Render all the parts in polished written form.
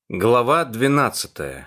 Глава 12.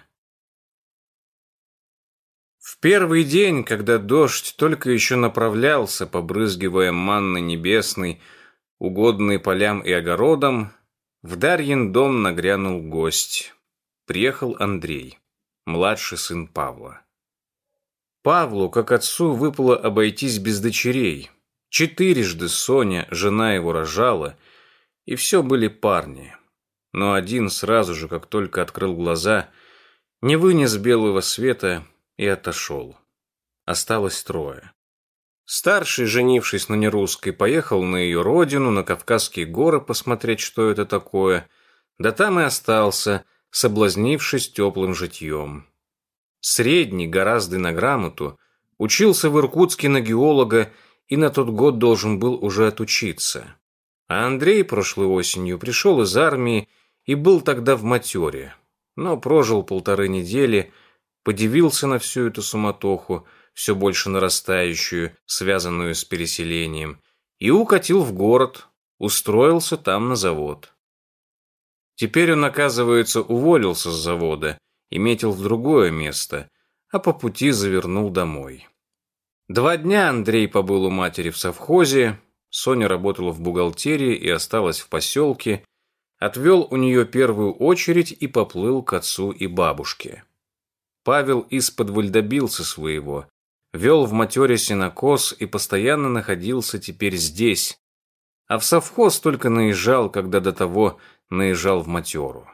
В первый день, когда дождь только еще направлялся, побрызгивая манной небесной, угодный полям и огородам, в Дарьин дом нагрянул гость. Приехал Андрей, младший сын Павла. Павлу, как отцу, выпало обойтись без дочерей. 4 Соня, жена его, рожала, и все были парни. Но один сразу же, как только открыл глаза, не вынес белого света и отошел. Осталось 3. Старший, женившись на нерусской, поехал на ее родину, на Кавказские горы, посмотреть, что это такое, да там и остался, соблазнившись теплым житьем. Средний, гораздо на грамоту, учился в Иркутске на геолога и на тот год должен был уже отучиться. А Андрей прошлой осенью пришел из армии и был тогда в матере, но прожил 1,5 недели, подивился на всю эту суматоху, все больше нарастающую, связанную с переселением, и укатил в город, устроился там на завод. Теперь он, оказывается, уволился с завода и метил в другое место, а по пути завернул домой. 2 дня Андрей побыл у матери в совхозе, Соня работала в бухгалтерии и осталась в поселке, отвел у нее первую очередь и поплыл к отцу и бабушке. Павел исподволь добился своего, вел в матере сенокос и постоянно находился теперь здесь, а в совхоз только наезжал, когда до того наезжал в матеру.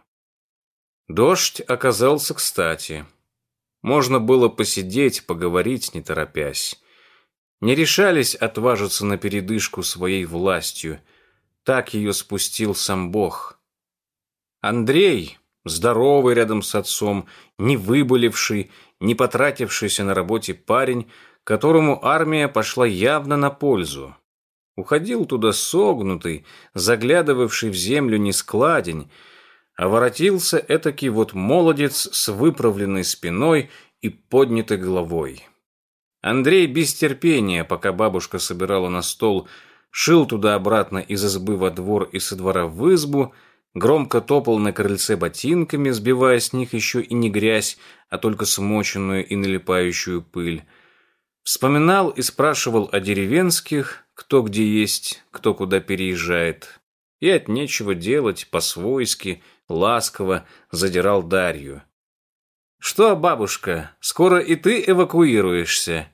Дождь оказался кстати. Можно было посидеть, поговорить, не торопясь. Не решались отважиться на передышку своей властью, так ее спустил сам Бог. Андрей, здоровый рядом с отцом, не выболевший, не потратившийся на работе парень, которому армия пошла явно на пользу. Уходил туда согнутый, заглядывавший в землю нескладень, а воротился этакий вот молодец с выправленной спиной и поднятой головой. Андрей без терпения, пока бабушка собирала на стол, шил туда-обратно из избы во двор и со двора в избу, громко топал на крыльце ботинками, сбивая с них еще и не грязь, а только смоченную и налипающую пыль. Вспоминал и спрашивал о деревенских, кто где есть, кто куда переезжает. И от нечего делать, по-свойски, ласково задирал Дарью. «Что, бабушка, скоро и ты эвакуируешься?»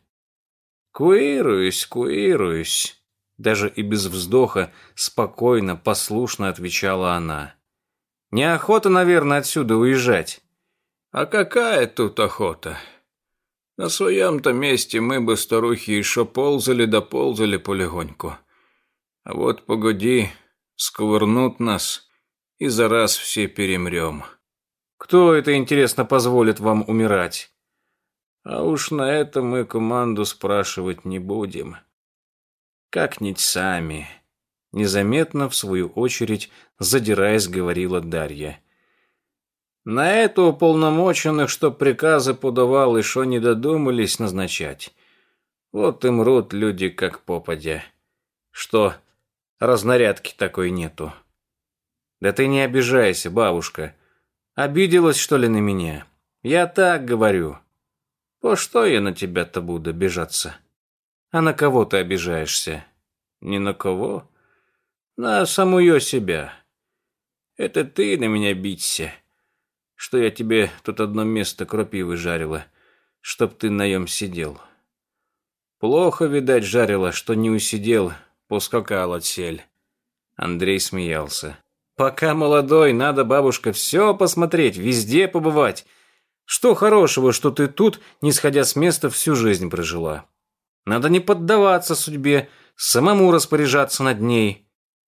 «Куируюсь». Даже и без вздоха, спокойно, послушно отвечала она. «Неохота, наверное, отсюда уезжать». «А какая тут охота? На своем-то месте мы бы, старухи, еще ползали да ползали полегоньку. А вот погоди, сковырнут нас, и за раз все перемрем». «Кто это, интересно, позволит вам умирать?» «А уж на это мы команду спрашивать не будем. Как-нибудь сами», — незаметно, в свою очередь, задираясь, говорила Дарья. «На это уполномоченных, что приказы подавал, и шо не додумались назначать. Вот и мрут люди, как попадя. Что, разнарядки такой нету?» «Да ты не обижайся, бабушка. Обиделась, что ли, на меня? Я так говорю». «По что я на тебя-то буду обижаться?» «А на кого ты обижаешься?» «Ни на кого. На самую себя. Это ты на меня биться, что я тебе тут одно место крапивы жарила, чтоб ты наем сидел. Плохо, видать, жарила, что не усидел, поскакал отсель». Андрей смеялся. «Пока молодой, надо, бабушка, все посмотреть, везде побывать. Что хорошего, что ты тут, не сходя с места, всю жизнь прожила? Надо не поддаваться судьбе, самому распоряжаться над ней».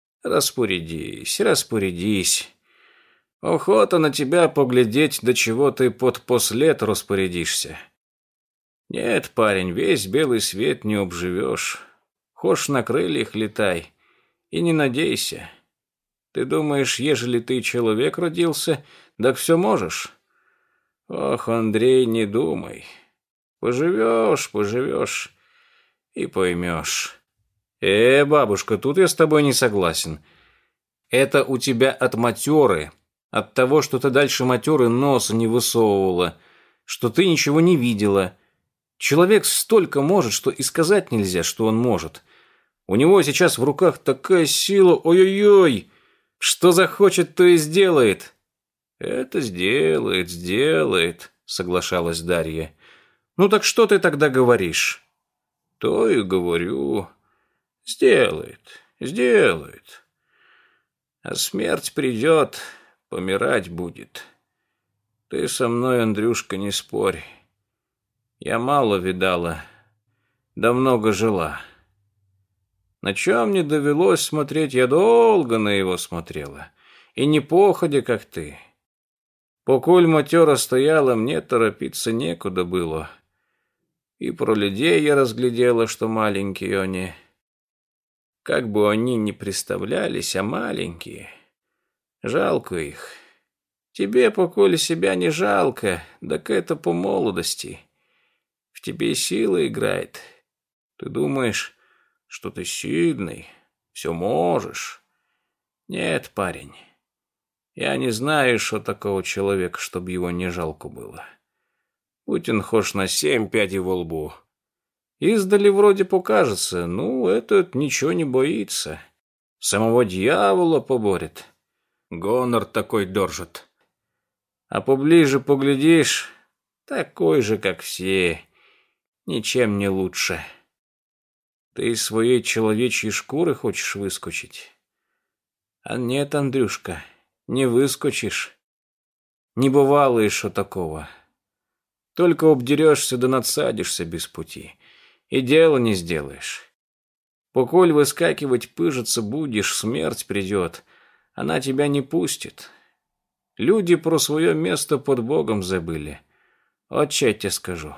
Распорядись. Охота на тебя поглядеть, до чего ты под послед распорядишься. Нет, парень, весь белый свет не обживешь. Хошь на крыльях летай, и не надейся. Ты думаешь, ежели ты человек родился, так все можешь? Ох, Андрей, не думай. Поживешь и поймешь». Бабушка, тут я с тобой не согласен. Это у тебя от матеры, От того, что ты дальше матеры носа не высовывала, что ты ничего не видела. Человек столько может, что и сказать нельзя, что он может. У него сейчас в руках такая сила, ой-ой-ой, что захочет, то и сделает». «Это сделает», соглашалась Дарья. «Ну так что ты тогда говоришь?» «То и говорю. Сделает. А смерть придет, помирать будет. Ты со мной, Андрюшка, не спорь. Я мало видала, да много жила. На чем не довелось смотреть, я долго на его смотрела. И не походя, как ты. Покуль матера стояла, мне торопиться некуда было. И про людей я разглядела, что маленькие они. Как бы они ни представлялись, а маленькие. Жалко их. Тебе, покуль себя не жалко, так это по молодости. В тебе сила играет. Ты думаешь, что ты сильный, все можешь. Нет, парень, я не знаю, что такого человека, чтобы его не жалко было. Будь он хошь на 7 пядей во лбу. Издали вроде покажется, ну, этот ничего не боится. Самого дьявола поборет. Гонор такой держит. А поближе поглядишь, такой же, как все, ничем не лучше. Ты из своей человечьей шкуры хочешь выскочить? А нет, Андрюшка, не выскочишь. Не бывало еще такого. Только обдерешься да надсадишься без пути. И дело не сделаешь. Поколь выскакивать пыжиться будешь, смерть придет. Она тебя не пустит. Люди про свое место под Богом забыли. Вот что я тебе скажу.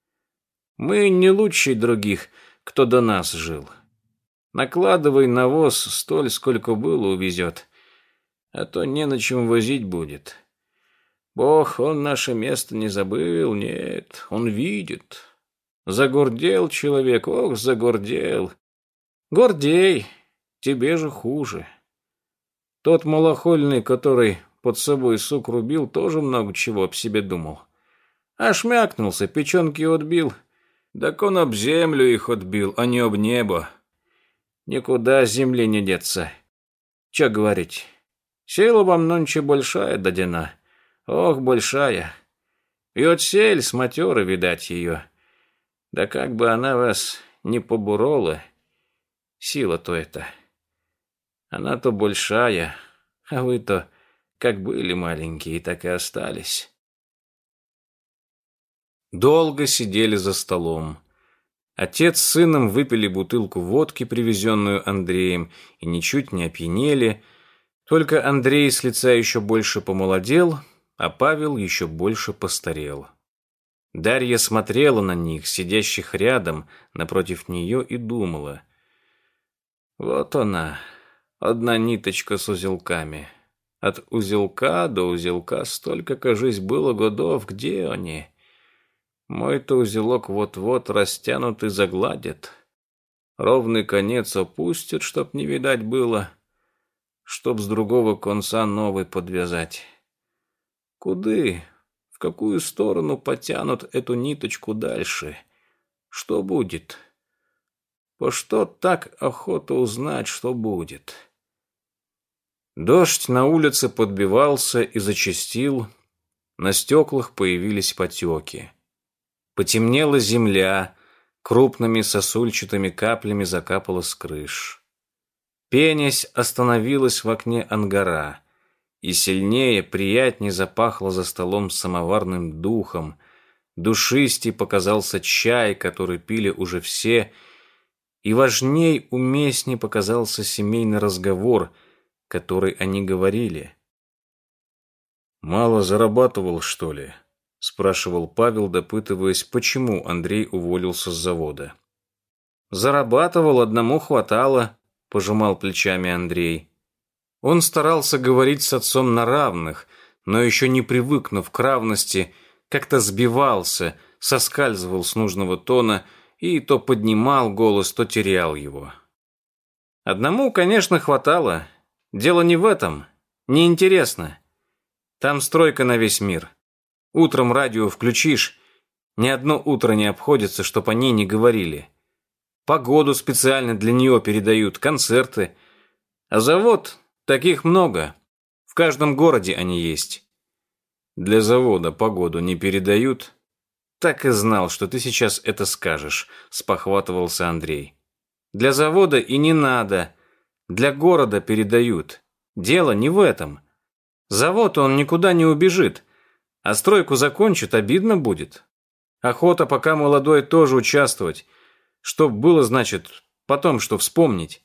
Мы не лучше других, кто до нас жил. Накладывай навоз столь, сколько было, увезет. А то не на чем возить будет. Бог, он наше место не забыл, нет, он видит. Загордел человек, ох, загордел. Гордей, тебе же хуже. Тот малохольный, который под собой сук рубил, тоже много чего об себе думал. А шмякнулся, печенки отбил. Так он об землю их отбил, а не об небо. Никуда с земли не деться. Че говорить? Сила вам нонче большая дадена. Ох, большая. И отсель с матеры, видать, ее. Да как бы она вас не поборола, сила-то эта. Она-то большая, а вы-то как были маленькие, так и остались. Долго сидели за столом. Отец с сыном выпили бутылку водки, привезенную Андреем, и ничуть не опьянели. Только Андрей с лица еще больше помолодел, а Павел еще больше постарел. Дарья смотрела на них, сидящих рядом, напротив нее, и думала. Вот она, одна ниточка с узелками. От узелка до узелка столько, кажись, было годов. Где они? Мой-то узелок вот-вот растянут и загладят. Ровный конец опустят, чтоб не видать было, чтоб с другого конца новый подвязать. Куды? В какую сторону потянут эту ниточку дальше? Что будет? По что так охота узнать, что будет? Дождь на улице подбивался и зачастил, на стеклах появились потеки. Потемнела земля, крупными сосульчатыми каплями закапала с крыш. Пенясь остановилась в окне ангара, и сильнее, приятнее запахло за столом самоварным духом. Душистей показался чай, который пили уже все, и важней, уместней показался семейный разговор, который они говорили. «Мало зарабатывал, что ли?» — спрашивал Павел, допытываясь, почему Андрей уволился с завода. «Зарабатывал, одному хватало», — пожимал плечами Андрей. Он старался говорить с отцом на равных, но еще не привыкнув к равности, как-то сбивался, соскальзывал с нужного тона и то поднимал голос, то терял его. Одному, конечно, хватало. Дело не в этом. Неинтересно. Там стройка на весь мир. Утром радио включишь, ни одно утро не обходится, чтоб о ней не говорили. Погоду специально для нее передают, концерты. А завод, таких много. В каждом городе они есть. Для завода погоду не передают? Так и знал, что ты сейчас это скажешь, спохватывался Андрей. Для завода и не надо. Для города передают. Дело не в этом. Завод он никуда не убежит. А стройку закончат, обидно будет. Охота, пока молодой, тоже участвовать. Чтоб было, значит, потом что вспомнить.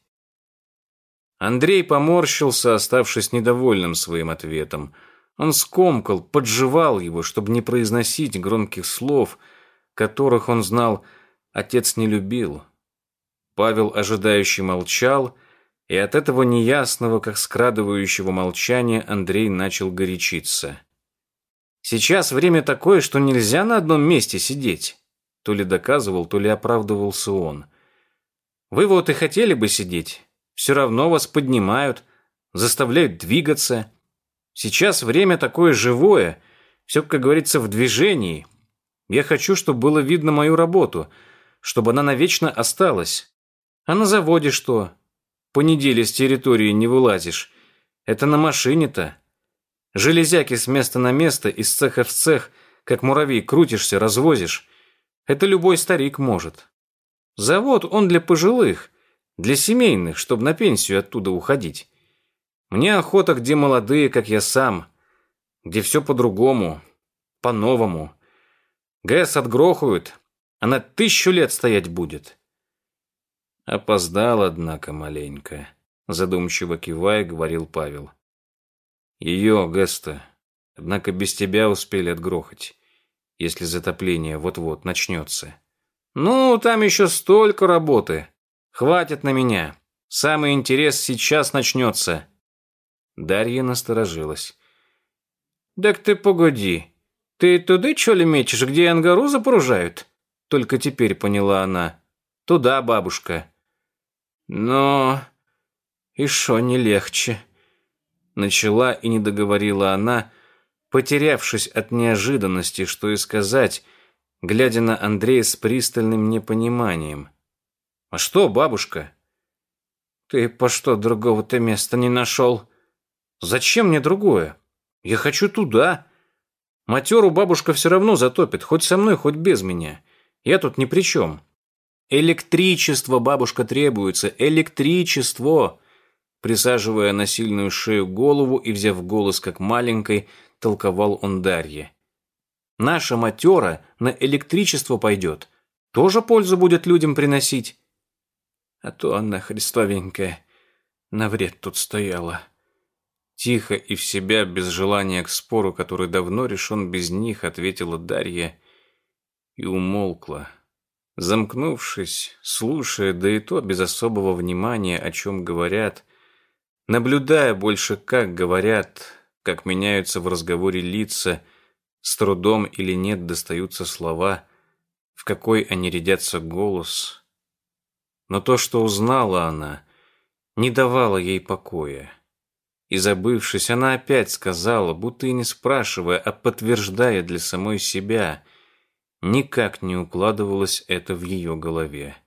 Андрей поморщился, оставшись недовольным своим ответом. Он скомкал, поджевал его, чтобы не произносить громких слов, которых, он знал, отец не любил. Павел ожидающе молчал, и от этого неясного, как скрадывающего молчания, Андрей начал горячиться. Сейчас время такое, что нельзя на одном месте сидеть. То ли доказывал, то ли оправдывался он. Вы вот и хотели бы сидеть. Все равно вас поднимают, заставляют двигаться. Сейчас время такое живое, все, как говорится, в движении. Я хочу, чтобы было видно мою работу, чтобы она навечно осталась. А на заводе что? По неделе с территории не вылазишь. Это на машине-то. Железяки с места на место, из цеха в цех, как муравей, крутишься, развозишь. Это любой старик может. Завод, он для пожилых, для семейных, чтобы на пенсию оттуда уходить. Мне охота, где молодые, как я сам, где все по-другому, по-новому. ГЭС отгрохают, она 1000 лет стоять будет. Опоздал, однако, маленько, задумчиво кивая, говорил Павел. Ее, ГЭС-то, однако без тебя успели отгрохать, если затопление вот-вот начнется. Ну, там еще столько работы. Хватит на меня. Самый интерес сейчас начнется. Дарья насторожилась. Так ты погоди. Ты туда, что ли, метишь, где ангару запружают? Только теперь поняла она. Туда, бабушка. Но и шо не легче? Начала и не договорила она, потерявшись от неожиданности, что и сказать, глядя на Андрея с пристальным непониманием. «А что, бабушка?» «Ты по что другого-то места не нашел?» «Зачем мне другое? Я хочу туда. Матеру бабушка все равно затопит, хоть со мной, хоть без меня. Я тут ни при чем. Электричество, бабушка, требуется, электричество!» Присаживая на сильную шею голову и взяв голос как маленькой, толковал он Дарье. «Наша матера на электричество пойдет. Тоже пользу будет людям приносить. А то она, христовенькая, на вред тут стояла». Тихо и в себя, без желания к спору, который давно решен без них, ответила Дарья и умолкла. Замкнувшись, слушая, да и то без особого внимания, о чем говорят, наблюдая больше, как говорят, как меняются в разговоре лица, с трудом или нет достаются слова, в какой они рядятся голос. Но то, что узнала она, не давало ей покоя. И забывшись, она опять сказала, будто и не спрашивая, а подтверждая для самой себя, никак не укладывалось это в ее голове.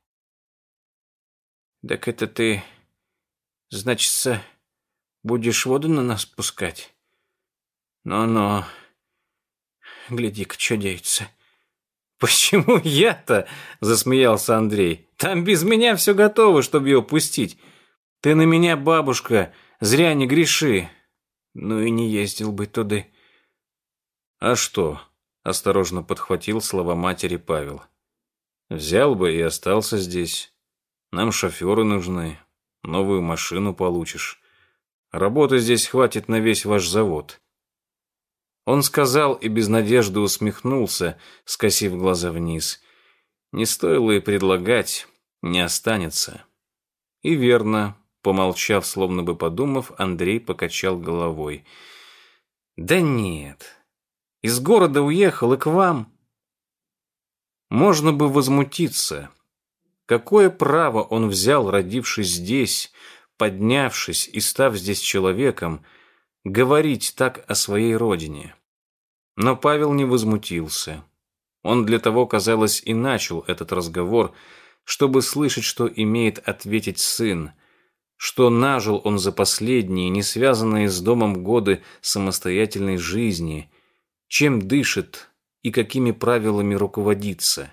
«Так это ты, значится, будешь воду на нас пускать? Но, гляди-ка, что деется». «Почему я-то?» – засмеялся Андрей. «Там без меня все готово, чтобы ее пустить. Ты на меня, бабушка, зря не греши. Ну и не ездил бы туда». «А что?» – осторожно подхватил слова матери Павел. «Взял бы и остался здесь. Нам шоферы нужны. Новую машину получишь. Работы здесь хватит на весь ваш завод». Он сказал и без надежды усмехнулся, скосив глаза вниз. Не стоило и предлагать, не останется. И верно, помолчав, словно бы подумав, Андрей покачал головой. «Да нет, из города уехал и к вам». Можно бы возмутиться. Какое право он взял, родившись здесь, поднявшись и став здесь человеком, говорить так о своей родине. Но Павел не возмутился. Он для того, казалось, и начал этот разговор, чтобы слышать, что имеет ответить сын, что нажил он за последние, не связанные с домом годы самостоятельной жизни, чем дышит и какими правилами руководится.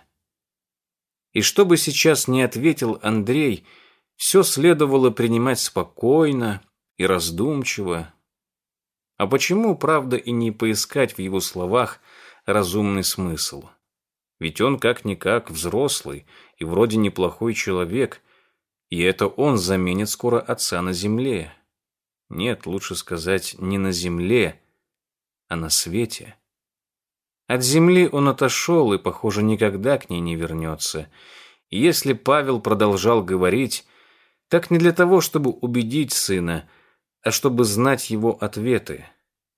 И что бы сейчас ни ответил Андрей, все следовало принимать спокойно и раздумчиво. А почему, правда, и не поискать в его словах разумный смысл? Ведь он как-никак взрослый и вроде неплохой человек, и это он заменит скоро отца на земле. Нет, лучше сказать, не на земле, а на свете. От земли он отошел и, похоже, никогда к ней не вернется. И если Павел продолжал говорить, так не для того, чтобы убедить сына, а чтобы знать его ответы.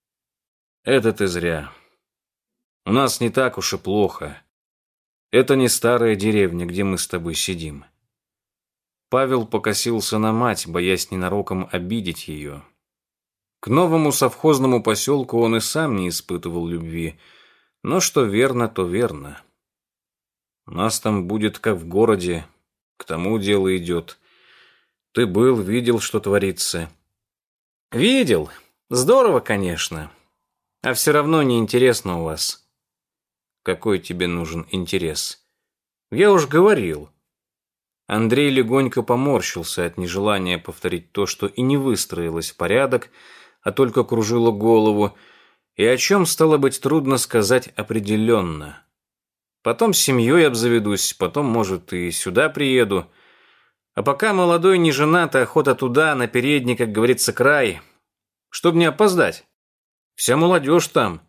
Это ты зря. У нас не так уж и плохо. Это не старая деревня, где мы с тобой сидим. Павел покосился на мать, боясь ненароком обидеть ее. К новому совхозному поселку он и сам не испытывал любви, но что верно, то верно. У нас там будет как в городе, к тому дело идет. Ты был, видел, что творится. Видел. Здорово, конечно. А все равно неинтересно у вас. Какой тебе нужен интерес? Я уж говорил. Андрей легонько поморщился от нежелания повторить то, что и не выстроилось в порядок, а только кружило голову, и о чем, стало быть, трудно сказать определенно. Потом с семьей обзаведусь, потом, может, и сюда приеду. А пока молодой не женат, а охота туда, на передний, как говорится, край. Чтоб не опоздать. Вся молодежь там.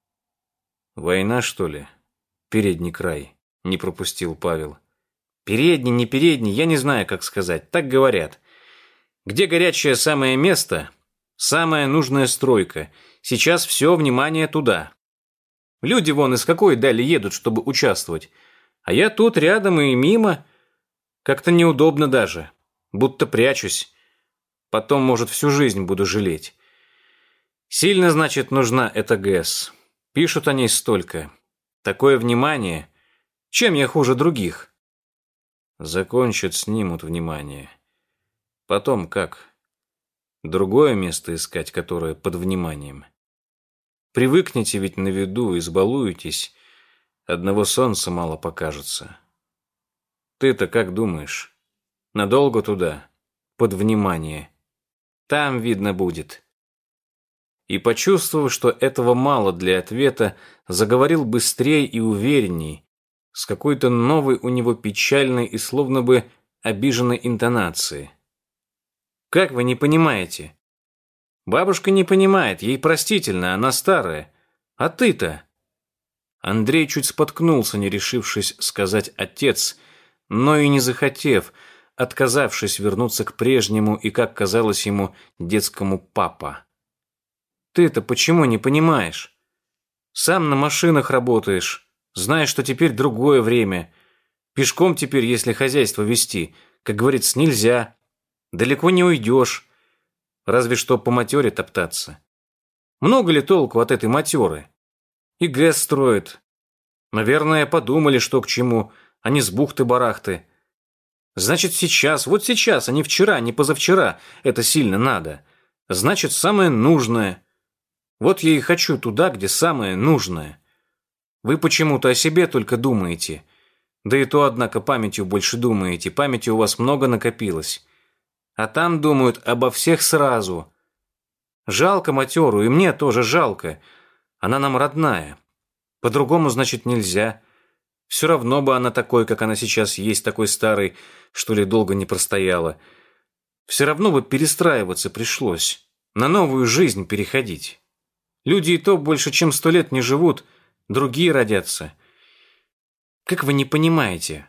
Война, что ли? Передний край. Не пропустил Павел. Передний, не передний, я не знаю, как сказать. Так говорят. Где горячее самое место, самая нужная стройка. Сейчас все внимание туда. Люди вон из какой дали едут, чтобы участвовать. А я тут рядом и мимо. Как-то неудобно даже. Будто прячусь. Потом, может, всю жизнь буду жалеть. Сильно, значит, нужна эта ГЭС. Пишут о ней столько. Такое внимание. Чем я хуже других? Закончат, снимут внимание. Потом как? Другое место искать, которое под вниманием. Привыкнете ведь на виду, избалуетесь. Одного солнца мало покажется. Ты-то как думаешь? Надолго туда? Под внимание. Там видно будет. И, почувствовав, что этого мало для ответа, заговорил быстрее и уверенней, с какой-то новой у него печальной и словно бы обиженной интонацией. «Как вы не понимаете?» «Бабушка не понимает, ей простительно, она старая. А ты-то?» Андрей чуть споткнулся, не решившись сказать «отец», но и не захотев, отказавшись вернуться к прежнему и, как казалось ему, детскому «папа». «Ты-то почему не понимаешь? Сам на машинах работаешь, знаешь, что теперь другое время. Пешком теперь, если хозяйство вести, как говорится, нельзя. Далеко не уйдешь. Разве что по матере топтаться. Много ли толку от этой матеры? И ГЭС строят. Наверное, подумали, что к чему, а не с бухты-барахты. Значит, сейчас, вот сейчас, а не вчера, не позавчера, это сильно надо. Значит, самое нужное. Вот я и хочу туда, где самое нужное. Вы почему-то о себе только думаете. Да и то, однако, памятью больше думаете. Памяти у вас много накопилось. А там думают обо всех сразу. Жалко матеру, и мне тоже жалко. Она нам родная. По-другому, значит, нельзя. Все равно бы она такой, как она сейчас есть, такой старой, что ли, долго не простояла. Все равно бы перестраиваться пришлось. На новую жизнь переходить. Люди и то больше, чем 100 лет не живут, другие родятся. Как вы не понимаете?»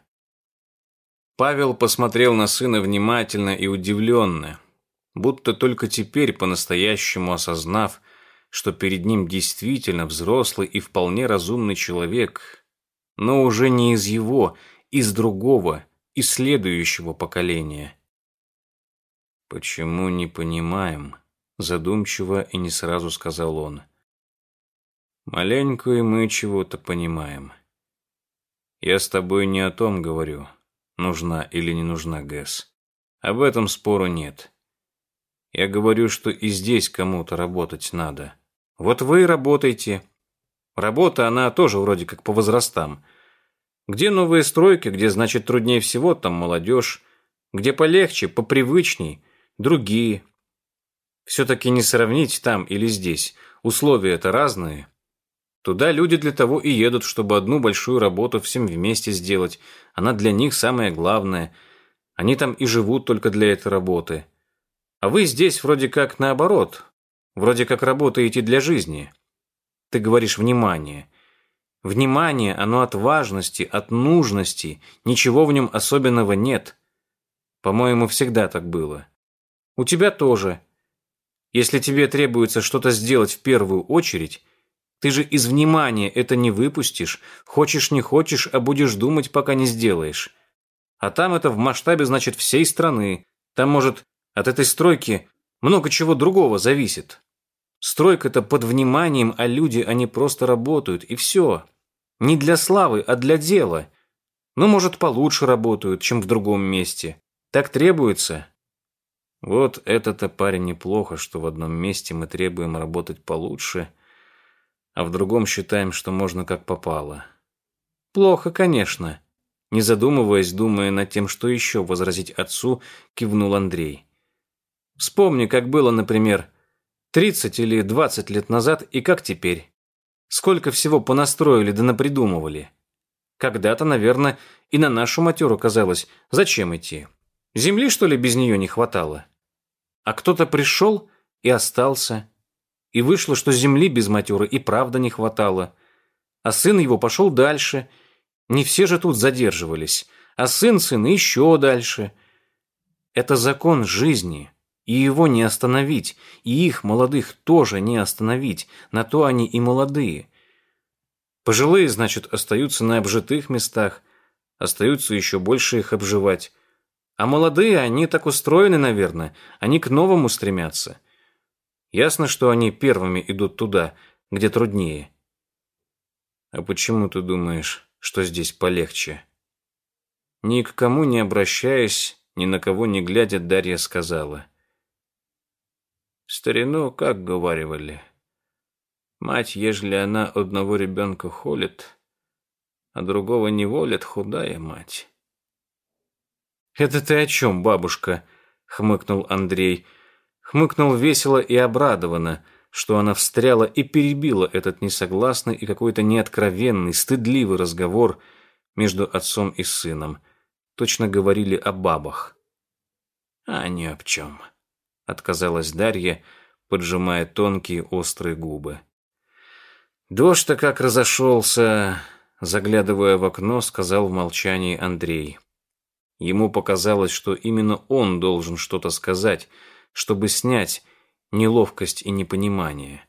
Павел посмотрел на сына внимательно и удивленно, будто только теперь по-настоящему осознав, что перед ним действительно взрослый и вполне разумный человек, но уже не из его, из другого, из следующего поколения. «Почему не понимаем?» задумчиво и не сразу сказал он. Маленько и мы чего-то понимаем. Я с тобой не о том говорю, нужна или не нужна ГЭС. Об этом спору нет. Я говорю, что и здесь кому-то работать надо. Вот вы и работаете. Работа, она тоже вроде как по возрастам. Где новые стройки, где, значит, труднее всего, там молодежь. Где полегче, попривычней, другие. Все-таки не сравнить там или здесь. Условия-то разные. Туда люди для того и едут, чтобы одну большую работу всем вместе сделать. Она для них самое главное. Они там и живут только для этой работы. А вы здесь вроде как наоборот. Вроде как работаете для жизни. Ты говоришь «внимание». Внимание, оно от важности, от нужности. Ничего в нем особенного нет. По-моему, всегда так было. У тебя тоже. Если тебе требуется что-то сделать в первую очередь, ты же из внимания это не выпустишь, хочешь не хочешь, а будешь думать, пока не сделаешь. А там это в масштабе, значит, всей страны. Там, может, от этой стройки много чего другого зависит. Стройка-то под вниманием, а люди, они просто работают, и все. Не для славы, а для дела. Ну, может, получше работают, чем в другом месте. Так требуется. Вот это-то, парень, неплохо, что в одном месте мы требуем работать получше, а в другом считаем, что можно как попало. Плохо, конечно. Не задумываясь, думая над тем, что еще возразить отцу, кивнул Андрей. Вспомни, как было, например, 30 или 20 лет назад и как теперь. Сколько всего понастроили да напридумывали. Когда-то, наверное, и на нашу матеру казалось, зачем идти? Земли, что ли, без нее не хватало? А кто-то пришел и остался. И вышло, что земли без матеры и правда не хватало. А сын его пошел дальше. Не все же тут задерживались. А сын сына еще дальше. Это закон жизни. И его не остановить. И их, молодых, тоже не остановить. На то они и молодые. Пожилые, значит, остаются на обжитых местах. Остаются еще больше их обживать. А молодые, они так устроены, наверное. Они к новому стремятся. Ясно, что они первыми идут туда, где труднее. А почему ты думаешь, что здесь полегче? Ни к кому не обращаясь, ни на кого не глядя, Дарья сказала. В старину, как говаривали, мать, ежели она одного ребенка холит, а другого не волит, худая мать. «Это ты о чем, бабушка?» — хмыкнул Андрей. Хмыкнул весело и обрадованно, что она встряла и перебила этот несогласный и какой-то неоткровенный, стыдливый разговор между отцом и сыном. Точно говорили о бабах. «А ни об чем», — отказалась Дарья, поджимая тонкие острые губы. «Дождь-то как разошелся», — заглядывая в окно, сказал в молчании Андрей. Ему показалось, что именно он должен что-то сказать, чтобы снять неловкость и непонимание.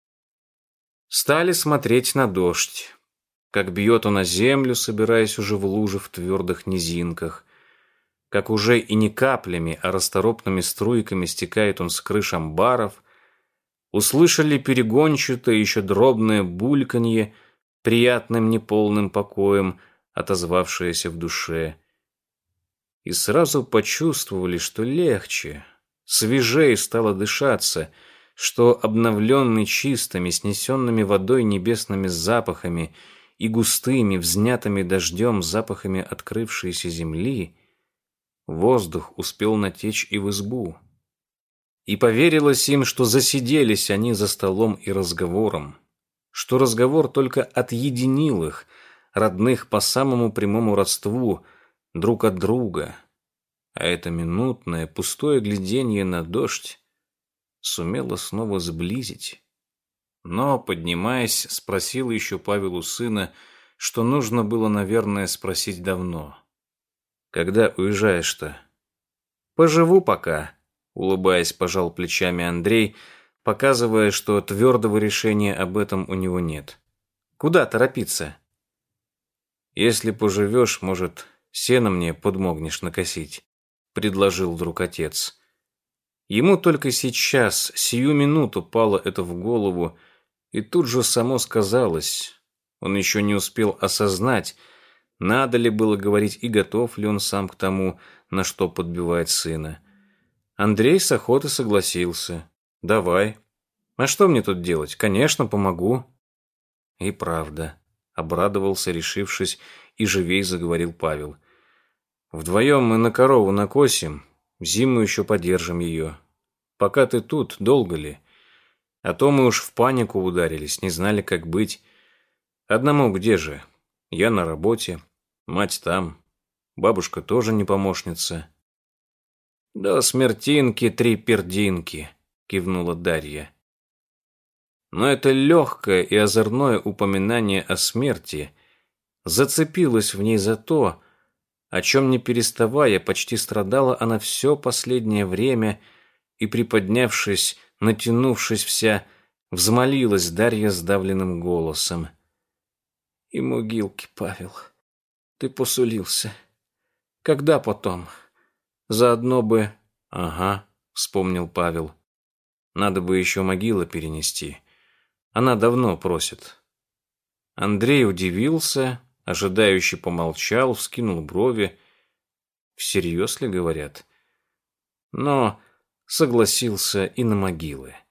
Стали смотреть на дождь, как бьет он о землю, собираясь уже в лужи в твердых низинках, как уже и не каплями, а расторопными струйками стекает он с крыш амбаров, услышали перегончатое, еще дробное бульканье, приятным неполным покоем, отозвавшееся в душе, и сразу почувствовали, что легче, свежее стало дышаться, что обновленный чистыми, снесенными водой небесными запахами и густыми, взнятыми дождем запахами открывшейся земли, воздух успел натечь и в избу. И поверилось им, что засиделись они за столом и разговором, что разговор только отъединил их, родных по самому прямому родству, друг от друга, а это минутное, пустое гляденье на дождь сумело снова сблизить. Но, поднимаясь, спросил еще Павел у сына, что нужно было, наверное, спросить давно. «Когда уезжаешь-то?» «Поживу пока», — улыбаясь, пожал плечами Андрей, показывая, что твердого решения об этом у него нет. «Куда торопиться?» «Если поживешь, может, сено мне подмогнешь накосить», — предложил вдруг отец. Ему только сейчас, сию минуту, пало это в голову, и тут же само сказалось. Он еще не успел осознать, надо ли было говорить и готов ли он сам к тому, на что подбивает сына. Андрей с охотой согласился. «Давай. А что мне тут делать? Конечно, помогу». И правда, обрадовался, решившись, и живей заговорил Павел. «Вдвоем мы на корову накосим, зиму еще подержим ее. Пока ты тут, долго ли? А то мы уж в панику ударились, не знали, как быть. Одному где же? Я на работе, мать там, бабушка тоже не помощница». «До смертинки 3 пердинки», — кивнула Дарья. Но это легкое и озорное упоминание о смерти зацепилось в ней за то, о чем, не переставая, почти страдала она все последнее время, и, приподнявшись, натянувшись вся, взмолилась Дарья сдавленным голосом. «И могилки, Павел, ты посулился. Когда потом? Заодно бы...» «Ага», — вспомнил Павел. «Надо бы еще могилы перенести. Она давно просит». Андрей удивился, ожидающе помолчал, вскинул брови. Всерьез ли говорят? Но согласился и на могилы.